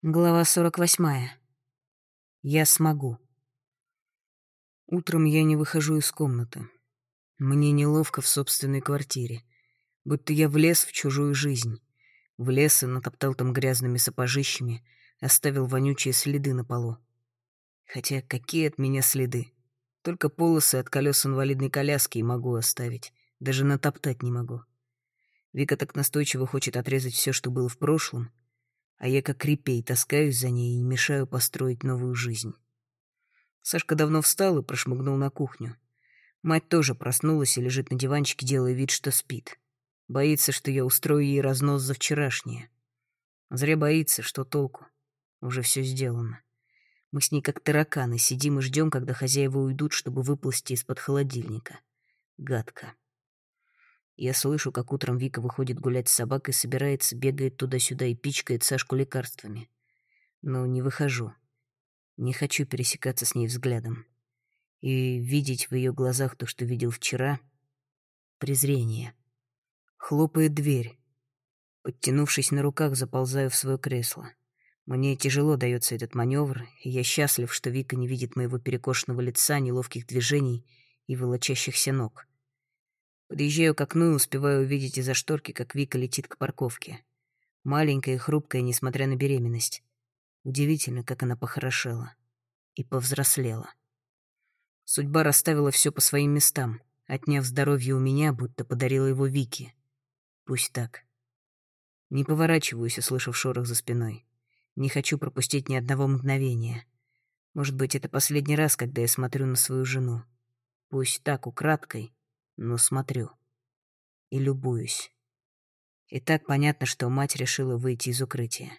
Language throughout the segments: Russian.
Глава 48. Я смогу. Утром я не выхожу из комнаты. Мне неловко в собственной квартире. Будто я влез в чужую жизнь. Влез и натоптал там грязными сапожищами, оставил вонючие следы на полу. Хотя какие от меня следы? Только полосы от колес инвалидной коляски и могу оставить. Даже натоптать не могу. Вика так настойчиво хочет отрезать все, что было в прошлом, а я как репей таскаюсь за ней и не мешаю построить новую жизнь. Сашка давно встал и прошмыгнул на кухню. Мать тоже проснулась и лежит на диванчике, делая вид, что спит. Боится, что я устрою ей разнос за вчерашнее. Зря боится, что толку. Уже все сделано. Мы с ней как тараканы сидим и ждем, когда хозяева уйдут, чтобы выползти из-под холодильника. Гадко. Я слышу, как утром Вика выходит гулять с собакой, собирается, бегает туда-сюда и пичкает Сашку лекарствами. Но не выхожу. Не хочу пересекаться с ней взглядом. И видеть в ее глазах то, что видел вчера — презрение. Хлопает дверь. Подтянувшись на руках, заползаю в свое кресло. Мне тяжело дается этот маневр, и я счастлив, что Вика не видит моего перекошенного лица, неловких движений и волочащихся ног. Подъезжаю к окну и успеваю увидеть из-за шторки, как Вика летит к парковке. Маленькая и хрупкая, несмотря на беременность. Удивительно, как она похорошела. И повзрослела. Судьба расставила все по своим местам, отняв здоровье у меня, будто подарила его Вике. Пусть так. Не поворачиваюсь, услышав шорох за спиной. Не хочу пропустить ни одного мгновения. Может быть, это последний раз, когда я смотрю на свою жену. Пусть так, украдкой, но смотрю. И любуюсь. И так понятно, что мать решила выйти из укрытия.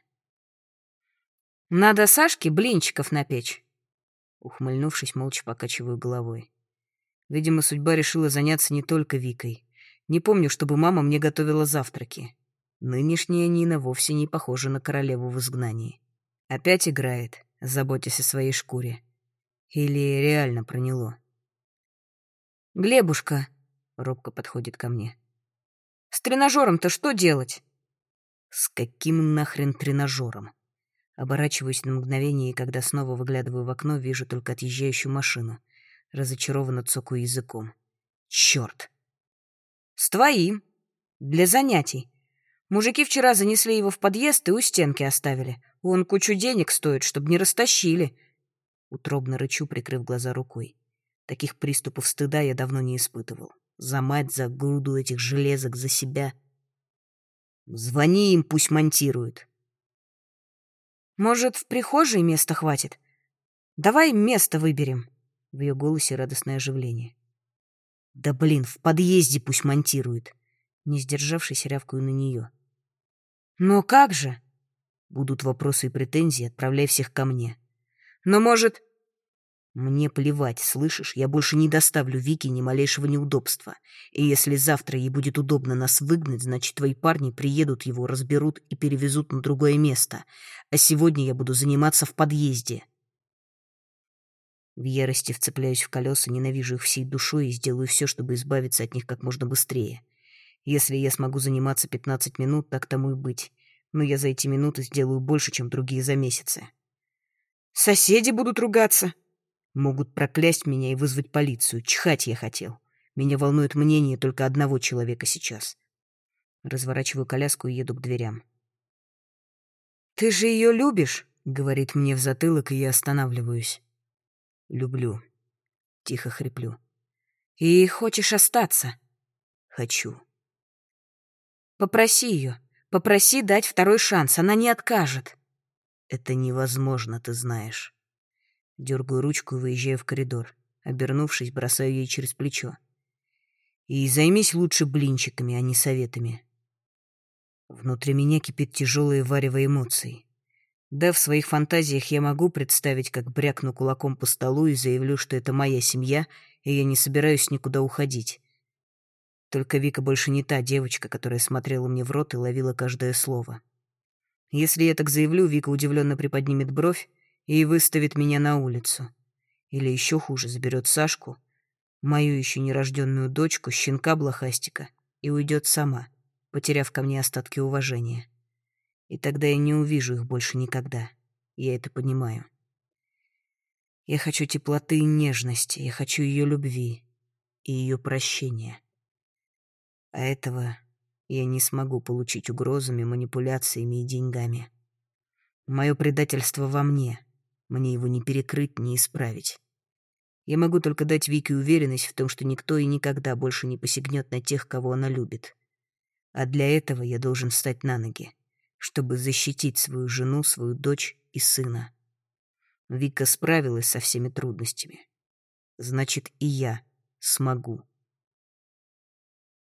«Надо Сашке блинчиков напечь». Ухмыльнувшись, молча покачиваю головой. Видимо, судьба решила заняться не только Викой. Не помню, чтобы мама мне готовила завтраки. Нынешняя Нина вовсе не похожа на королеву в изгнании. Опять играет, заботясь о своей шкуре. Или реально проняло. «Глебушка», — робко подходит ко мне, — «с тренажером-то что делать?» «С каким нахрен тренажером?» Оборачиваюсь на мгновение, и когда снова выглядываю в окно, вижу только отъезжающую машину. Разочарованно цокаю языком. Черт! «С твоим. Для занятий. Мужики вчера занесли его в подъезд и у стенки оставили. Он кучу денег стоит, чтобы не растащили». Утробно рычу, прикрыв глаза рукой. Таких приступов стыда я давно не испытывал. За мать, за груду этих железок, за себя. «Звони им, пусть монтируют». «Может, в прихожей места хватит? Давай место выберем». В ее голосе радостное оживление. «Да блин, в подъезде пусть монтируют». Не сдержавшись, рявкаю на нее. «Но как же?» «Будут вопросы и претензии, отправляй всех ко мне». «Но, может...» «Мне плевать, слышишь? Я больше не доставлю Вике ни малейшего неудобства. И если завтра ей будет удобно нас выгнать, значит, твои парни приедут его, разберут и перевезут на другое место. А сегодня я буду заниматься в подъезде». В ярости вцепляюсь в колеса, ненавижу их всей душой и сделаю все, чтобы избавиться от них как можно быстрее. Если я смогу заниматься 15 минут, так тому и быть. Но я за эти минуты сделаю больше, чем другие за месяцы. «Соседи будут ругаться». «Могут проклясть меня и вызвать полицию. Чихать я хотел. Меня волнует мнение только одного человека сейчас». Разворачиваю коляску и еду к дверям. «Ты же ее любишь?» — говорит мне в затылок, и я останавливаюсь. «Люблю». Тихо хриплю. «И хочешь остаться?» «Хочу». «Попроси ее. Попроси дать второй шанс. Она не откажет». «Это невозможно, ты знаешь». Дергаю ручку и выезжаю в коридор. Обернувшись, бросаю ей через плечо. «И займись лучше блинчиками, а не советами». Внутри меня кипит тяжелое варево эмоций. Да, в своих фантазиях я могу представить, как брякну кулаком по столу и заявлю, что это моя семья, и я не собираюсь никуда уходить. Только Вика больше не та девочка, которая смотрела мне в рот и ловила каждое слово. Если я так заявлю, Вика удивленно приподнимет бровь и выставит меня на улицу. Или еще хуже, заберет Сашку, мою еще нерожденную дочку, щенка блохастика, и уйдет сама, потеряв ко мне остатки уважения. И тогда я не увижу их больше никогда. Я это понимаю. Я хочу теплоты и нежности, я хочу ее любви и ее прощения. А этого я не смогу получить угрозами, манипуляциями и деньгами. Мое предательство во мне. Мне его не перекрыть, не исправить. Я могу только дать Вике уверенность в том, что никто и никогда больше не посягнет на тех, кого она любит. А для этого я должен встать на ноги, чтобы защитить свою жену, свою дочь и сына. Вика справилась со всеми трудностями. Значит, и я смогу.